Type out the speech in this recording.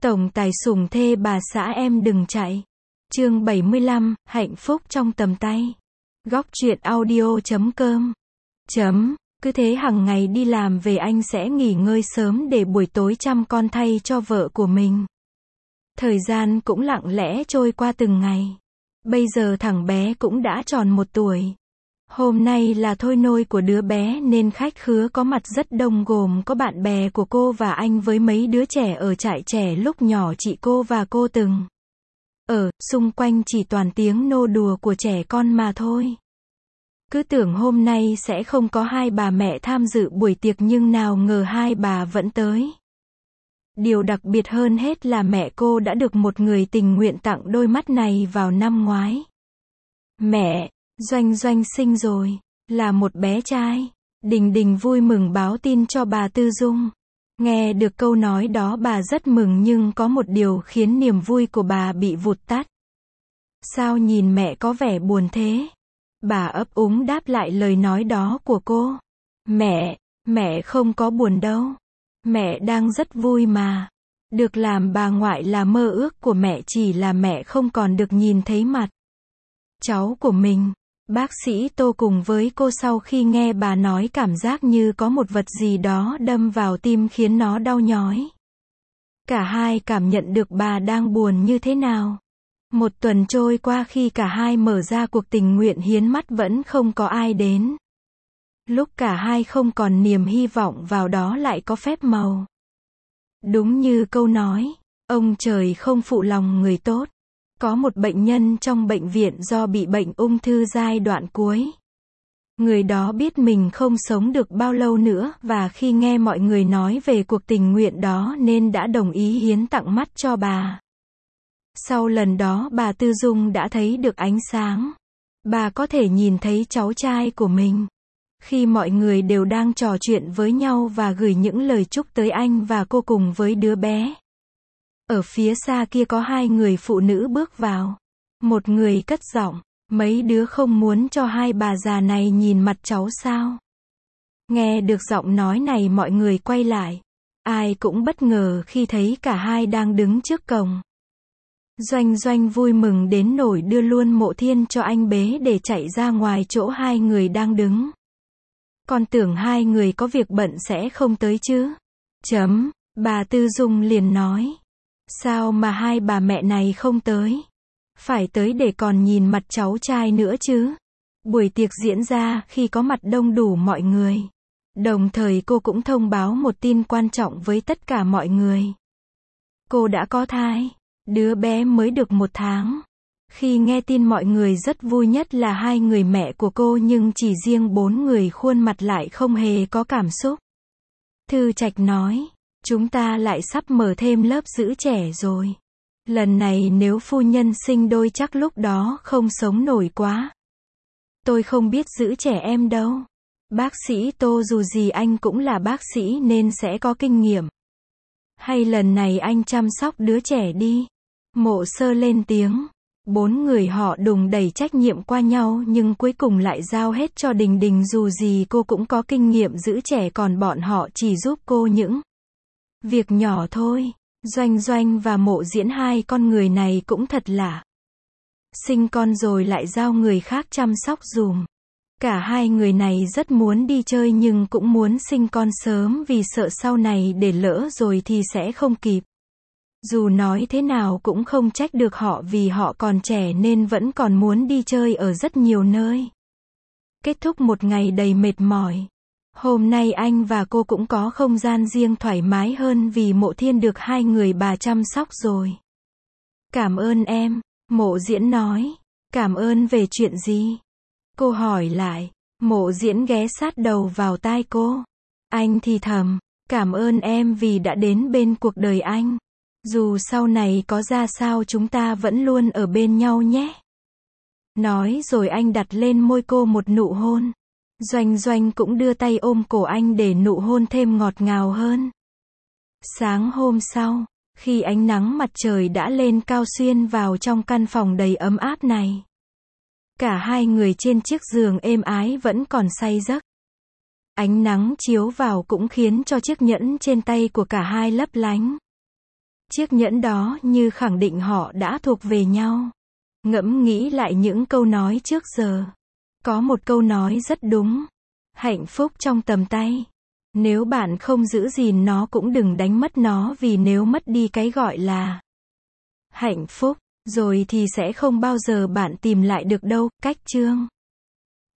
Tổng tài sủng thê bà xã em đừng chạy. Chương 75, hạnh phúc trong tầm tay. Góc truyện audio.com. Cứ thế hàng ngày đi làm về anh sẽ nghỉ ngơi sớm để buổi tối chăm con thay cho vợ của mình. Thời gian cũng lặng lẽ trôi qua từng ngày. Bây giờ thằng bé cũng đã tròn 1 tuổi. Hôm nay là thôi nôi của đứa bé nên khách khứa có mặt rất đông, gồm có bạn bè của cô và anh với mấy đứa trẻ ở trại trẻ lúc nhỏ chị cô và cô từng ở, xung quanh chỉ toàn tiếng nô đùa của trẻ con mà thôi. Cứ tưởng hôm nay sẽ không có hai bà mẹ tham dự buổi tiệc nhưng nào ngờ hai bà vẫn tới. Điều đặc biệt hơn hết là mẹ cô đã được một người tình nguyện tặng đôi mắt này vào năm ngoái. Mẹ, Doanh Doanh sinh rồi, là một bé trai. Đình Đình vui mừng báo tin cho bà Tư Dung. Nghe được câu nói đó bà rất mừng nhưng có một điều khiến niềm vui của bà bị vụt tắt. Sao nhìn mẹ có vẻ buồn thế? Bà ấp úng đáp lại lời nói đó của cô. Mẹ không có buồn đâu. Mẹ đang rất vui mà. Được làm bà ngoại là mơ ước của mẹ, chỉ là mẹ không còn được nhìn thấy mặt cháu của mình. Bác sĩ Tô cùng với cô sau khi nghe bà nói cảm giác như có một vật gì đó đâm vào tim khiến nó đau nhói. Cả hai cảm nhận được bà đang buồn như thế nào. 1 tuần trôi qua khi cả hai mở ra cuộc tình nguyện hiến mắt vẫn không có ai đến. Lúc cả hai không còn niềm hy vọng vào đó lại có phép màu. Đúng như câu nói, ông trời không phụ lòng người tốt. Có một bệnh nhân trong bệnh viện do bị bệnh ung thư giai đoạn cuối. Người đó biết mình không sống được bao lâu nữa và khi nghe mọi người nói về cuộc tình nguyện đó nên đã đồng ý hiến tặng mắt cho bà. Sau lần đó bà Tư Dung đã thấy được ánh sáng. Bà có thể nhìn thấy cháu trai của mình. Khi mọi người đều đang trò chuyện với nhau và gửi những lời chúc tới anh và cô cùng với đứa bé. Ở phía xa kia có 2 người phụ nữ bước vào. Một người cất giọng, mấy đứa không muốn cho hai bà già này nhìn mặt cháu sao? Nghe được giọng nói này mọi người quay lại. Ai cũng bất ngờ khi thấy cả hai đang đứng trước cổng. Doanh Doanh vui mừng đến nỗi đưa luôn mộ thiên cho anh bế để chạy ra ngoài chỗ 2 người đang đứng. Con tưởng 2 người có việc bận sẽ không tới chứ. Bà Tư Dung liền nói. Sao mà hai bà mẹ này không tới? Phải tới để còn nhìn mặt cháu trai nữa chứ. Buổi tiệc diễn ra khi có mặt đông đủ mọi người. Đồng thời cô cũng thông báo một tin quan trọng với tất cả mọi người. Cô đã có thai. Đứa bé mới được 1 tháng. Khi nghe tin mọi người rất vui, nhất là 2 người mẹ của cô, nhưng chỉ riêng 4 người khuôn mặt lại không hề có cảm xúc. Thư Trạch nói. Chúng ta lại sắp mở thêm lớp giữ trẻ rồi. Lần này nếu phu nhân sinh đôi chắc lúc đó không sống nổi quá. Tôi không biết giữ trẻ em đâu. Bác sĩ Tô dù gì anh cũng là bác sĩ nên sẽ có kinh nghiệm. Hay lần này anh chăm sóc đứa trẻ đi. Mộ Sơ lên tiếng. 4 người họ đùng đẩy trách nhiệm qua nhau nhưng cuối cùng lại giao hết cho Đình Đình, dù gì cô cũng có kinh nghiệm giữ trẻ còn bọn họ chỉ giúp cô những việc nhỏ thôi. Doanh Doanh và Mộ Diễn, 2 con người này cũng thật lạ. Sinh con rồi lại giao người khác chăm sóc dùm. Cả 2 người này rất muốn đi chơi nhưng cũng muốn sinh con sớm vì sợ sau này để lỡ rồi thì sẽ không kịp. Dù nói thế nào cũng không trách được họ vì họ còn trẻ nên vẫn còn muốn đi chơi ở rất nhiều nơi. Kết thúc một ngày đầy mệt mỏi. Hôm nay anh và cô cũng có không gian riêng thoải mái hơn vì Mộ Thiên được 2 người bà chăm sóc rồi. Cảm ơn em, Mộ Diễn nói. Cảm ơn về chuyện gì? Cô hỏi lại. Mộ Diễn ghé sát đầu vào tai cô. Anh thì thầm. Cảm ơn em vì đã đến bên cuộc đời anh. Dù sau này có ra sao chúng ta vẫn luôn ở bên nhau nhé. Nói rồi anh đặt lên môi cô một nụ hôn. Doanh Doanh cũng đưa tay ôm cổ anh để nụ hôn thêm ngọt ngào hơn. Sáng hôm sau, khi ánh nắng mặt trời đã lên cao xuyên vào trong căn phòng đầy ấm áp này. Cả 2 người trên chiếc giường êm ái vẫn còn say giấc. Ánh nắng chiếu vào cũng khiến cho chiếc nhẫn trên tay của cả hai lấp lánh. Chiếc nhẫn đó như khẳng định họ đã thuộc về nhau. Ngẫm nghĩ lại những câu nói trước giờ. Có một câu nói rất đúng. Hạnh phúc trong tầm tay. Nếu bạn không giữ gìn nó cũng đừng đánh mất nó, vì nếu mất đi cái gọi là hạnh phúc, rồi thì sẽ không bao giờ bạn tìm lại được đâu. Cách chương